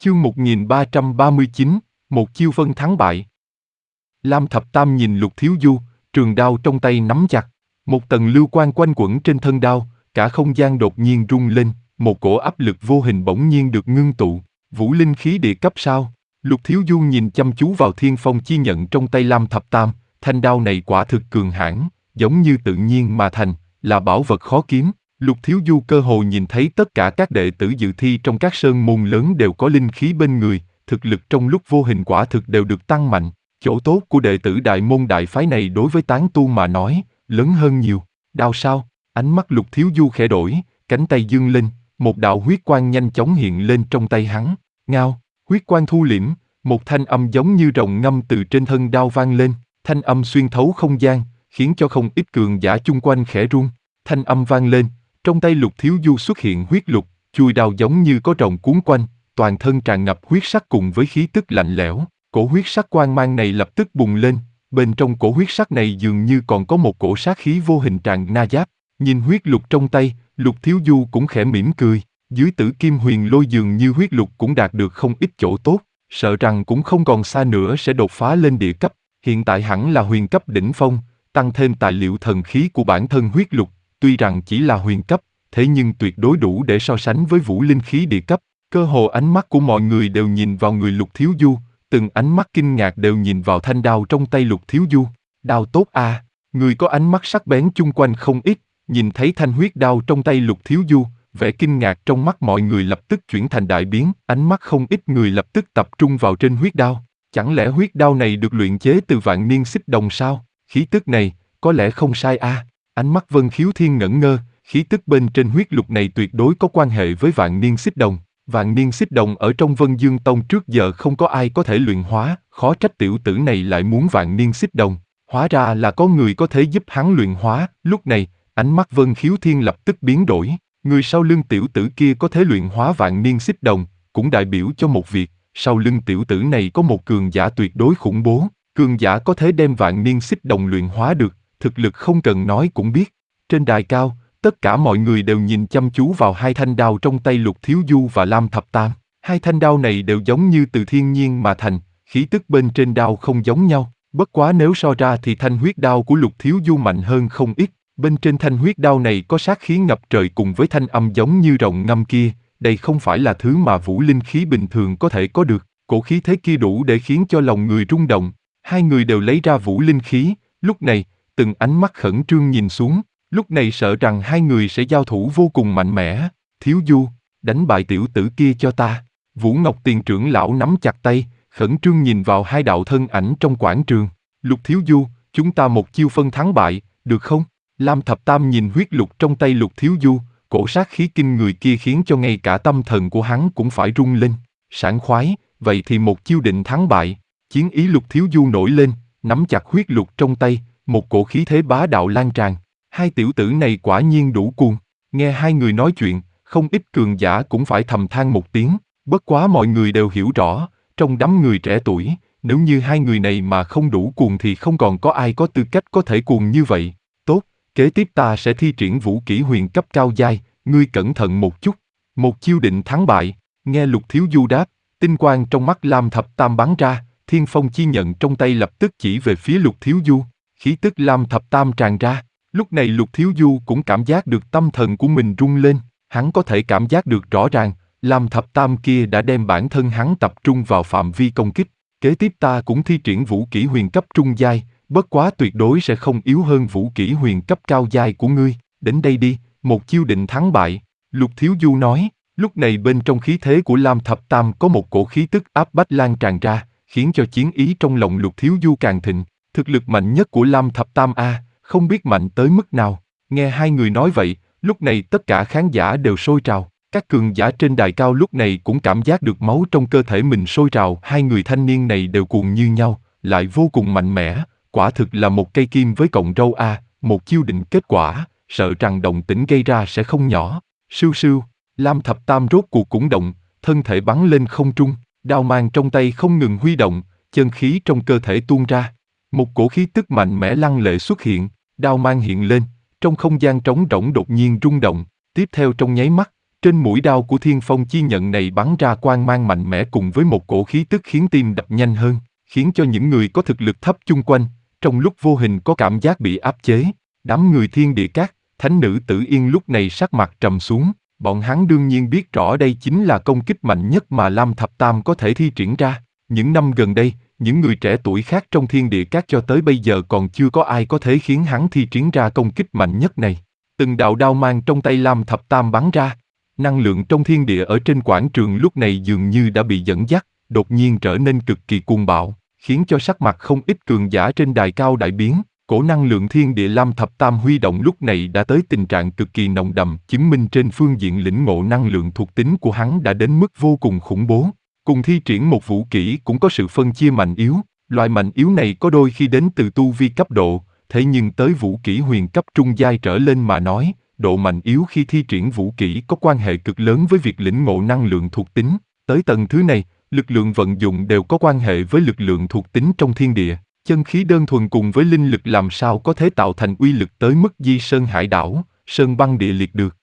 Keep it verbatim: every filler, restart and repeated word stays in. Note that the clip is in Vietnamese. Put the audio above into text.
Chương một nghìn ba trăm ba mươi chín, một chiêu phân thắng bại. Lam Thập Tam nhìn Lục Thiếu Du, trường đao trong tay nắm chặt. Một tầng lưu quang quanh quẩn trên thân đao, cả không gian đột nhiên rung lên, một cổ áp lực vô hình bỗng nhiên được ngưng tụ. Vũ linh khí địa cấp sao? Lục Thiếu Du nhìn chăm chú vào thiên phong chi nhận trong tay Lam Thập Tam, thanh đao này quả thực cường hãn, giống như tự nhiên mà thành, là bảo vật khó kiếm. Lục Thiếu Du cơ hồ nhìn thấy tất cả các đệ tử dự thi trong các sơn môn lớn đều có linh khí bên người, thực lực trong lúc vô hình quả thực đều được tăng mạnh. Chỗ tốt của đệ tử đại môn đại phái này đối với tán tu mà nói, lớn hơn nhiều. Đao sao? Ánh mắt Lục Thiếu Du khẽ đổi, cánh tay dương lên, một đạo huyết quang nhanh chóng hiện lên trong tay hắn. Ngao, huyết quang thu liễm, một thanh âm giống như rồng ngâm từ trên thân đao vang lên, thanh âm xuyên thấu không gian, khiến cho không ít cường giả chung quanh khẽ run. Thanh âm vang lên, trong tay Lục Thiếu Du xuất hiện huyết lục, chuôi đao giống như có rồng cuốn quanh, toàn thân tràn ngập huyết sắc cùng với khí tức lạnh lẽo. Cổ huyết sắc quang mang này lập tức bùng lên, bên trong cổ huyết sắc này dường như còn có một cổ sát khí vô hình tràn na giáp. Nhìn huyết lục trong tay, Lục Thiếu Du cũng khẽ mỉm cười. Dưới Tử Kim Huyền Lôi dường như huyết lục cũng đạt được không ít chỗ tốt, sợ rằng cũng không còn xa nữa sẽ đột phá lên địa cấp. Hiện tại hẳn là huyền cấp đỉnh phong, tăng thêm tài liệu thần khí của bản thân huyết lục, tuy rằng chỉ là huyền cấp, thế nhưng tuyệt đối đủ để so sánh với vũ linh khí địa cấp. Cơ hồ ánh mắt của mọi người đều nhìn vào người Lục Thiếu Du, từng ánh mắt kinh ngạc đều nhìn vào thanh đao trong tay Lục Thiếu Du. Đao tốt à, người có ánh mắt sắc bén chung quanh không ít, nhìn thấy thanh huyết đao trong tay Lục Thiếu Du, vẻ kinh ngạc trong mắt mọi người lập tức chuyển thành đại biến, ánh mắt không ít người lập tức tập trung vào trên huyết đao. Chẳng lẽ huyết đao này được luyện chế từ vạn niên xích đồng sao? Khí tức này, có lẽ không sai à. Ánh mắt Vân Khiếu Thiên ngẩn ngơ, khí tức bên trên huyết lục này tuyệt đối có quan hệ với vạn niên xích đồng. Vạn niên xích đồng ở trong Vân Dương Tông trước giờ không có ai có thể luyện hóa, khó trách tiểu tử này lại muốn vạn niên xích đồng. Hóa ra là có người có thể giúp hắn luyện hóa. Lúc này, ánh mắt Vân Khiếu Thiên lập tức biến đổi. Người sau lưng tiểu tử kia có thể luyện hóa vạn niên xích đồng, cũng đại biểu cho một việc, sau lưng tiểu tử này có một cường giả tuyệt đối khủng bố. Cường giả có thể đem vạn niên xích đồng luyện hóa được, thực lực không cần nói cũng biết. Trên đài cao, tất cả mọi người đều nhìn chăm chú vào hai thanh đao trong tay Lục Thiếu Du và Lam Thập Tam. Hai thanh đao này đều giống như từ thiên nhiên mà thành, khí tức bên trên đao không giống nhau. Bất quá nếu so ra thì thanh huyết đao của Lục Thiếu Du mạnh hơn không ít. Bên trên thanh huyết đao này có sát khí ngập trời cùng với thanh âm giống như rồng ngâm kia. Đây không phải là thứ mà vũ linh khí bình thường có thể có được. Cổ khí thế kia đủ để khiến cho lòng người rung động. Hai người đều lấy ra vũ linh khí. Lúc này, từng ánh mắt khẩn trương nhìn xuống. Lúc này sợ rằng hai người sẽ giao thủ vô cùng mạnh mẽ. Thiếu Du, đánh bại tiểu tử kia cho ta. Vũ Ngọc Tiền trưởng lão nắm chặt tay, khẩn trương nhìn vào hai đạo thân ảnh trong quảng trường. Lục Thiếu Du, chúng ta một chiêu phân thắng bại, được không? Lam Thập Tam nhìn huyết lục trong tay Lục Thiếu Du, cổ sát khí kinh người kia khiến cho ngay cả tâm thần của hắn cũng phải rung lên. Sảng khoái, vậy thì một chiêu định thắng bại. Chiến ý Lục Thiếu Du nổi lên, nắm chặt huyết lục trong tay, một cổ khí thế bá đạo lan tràn. Hai tiểu tử này quả nhiên đủ cuồng. Nghe hai người nói chuyện, không ít cường giả cũng phải thầm than một tiếng. Bất quá mọi người đều hiểu rõ, trong đám người trẻ tuổi, nếu như hai người này mà không đủ cuồng thì không còn có ai có tư cách có thể cuồng như vậy. Tốt, kế tiếp ta sẽ thi triển vũ kỹ huyền cấp cao giai, ngươi cẩn thận một chút. Một chiêu định thắng bại. Nghe Lục Thiếu Du đáp, tinh quang trong mắt Lam Thập Tam bắn ra, thiên phong chi nhận trong tay lập tức chỉ về phía Lục Thiếu Du. Khí tức Lam Thập Tam tràn ra. Lúc này Lục Thiếu Du cũng cảm giác được tâm thần của mình rung lên, hắn có thể cảm giác được rõ ràng, Lam Thập Tam kia đã đem bản thân hắn tập trung vào phạm vi công kích. Kế tiếp ta cũng thi triển vũ kỹ huyền cấp trung giai, bất quá tuyệt đối sẽ không yếu hơn vũ kỹ huyền cấp cao giai của ngươi. Đến đây đi, một chiêu định thắng bại. Lục Thiếu Du nói, lúc này bên trong khí thế của Lam Thập Tam có một cổ khí tức áp bách lan tràn ra, khiến cho chiến ý trong lòng Lục Thiếu Du càng thịnh. Thực lực mạnh nhất của Lam Thập Tam a, không biết mạnh tới mức nào. Nghe hai người nói vậy, lúc này tất cả khán giả đều sôi trào. Các cường giả trên đài cao lúc này cũng cảm giác được máu trong cơ thể mình sôi trào. Hai người thanh niên này đều cuồng như nhau, lại vô cùng mạnh mẽ. Quả thực là một cây kim với cọng râu a, một chiêu định kết quả, sợ rằng động tĩnh gây ra sẽ không nhỏ. Sưu sưu, Lam Thập Tam rốt cuộc cũng động, thân thể bắn lên không trung, đao mang trong tay không ngừng huy động, chân khí trong cơ thể tuôn ra. Một cổ khí tức mạnh mẽ lăng lệ xuất hiện, đao mang hiện lên, trong không gian trống rỗng đột nhiên rung động, tiếp theo trong nháy mắt, Trên mũi đao của Thiên Phong chi nhận này bắn ra quang mang mạnh mẽ cùng với một cổ khí tức khiến tim đập nhanh hơn, khiến cho những người có thực lực thấp chung quanh, trong lúc vô hình có cảm giác bị áp chế. Đám người Thiên Địa Các, Thánh nữ Tử Yên lúc này sắc mặt trầm xuống, bọn hắn đương nhiên biết rõ đây chính là công kích mạnh nhất mà Lam Thập Tam có thể thi triển ra. Những năm gần đây, những người trẻ tuổi khác trong Thiên Địa Các cho tới bây giờ còn chưa có ai có thể khiến hắn thi triển ra công kích mạnh nhất này. Từng đạo đao mang trong tay Lam Thập Tam bắn ra, năng lượng trong thiên địa ở trên quảng trường lúc này dường như đã bị dẫn dắt, đột nhiên trở nên cực kỳ cuồng bạo, khiến cho sắc mặt không ít cường giả trên đài cao đại biến. Cổ năng lượng thiên địa Lam Thập Tam huy động lúc này đã tới tình trạng cực kỳ nồng đậm, chứng minh trên phương diện lĩnh ngộ năng lượng thuộc tính của hắn đã đến mức vô cùng khủng bố. Cùng thi triển một vũ kỹ cũng có sự phân chia mạnh yếu, loại mạnh yếu này có đôi khi đến từ tu vi cấp độ, thế nhưng tới vũ kỹ huyền cấp trung giai trở lên mà nói, độ mạnh yếu khi thi triển vũ kỹ có quan hệ cực lớn với việc lĩnh ngộ năng lượng thuộc tính. Tới tầng thứ này, lực lượng vận dụng đều có quan hệ với lực lượng thuộc tính trong thiên địa. Chân khí đơn thuần cùng với linh lực làm sao có thể tạo thành uy lực tới mức di sơn hải đảo, sơn băng địa liệt được.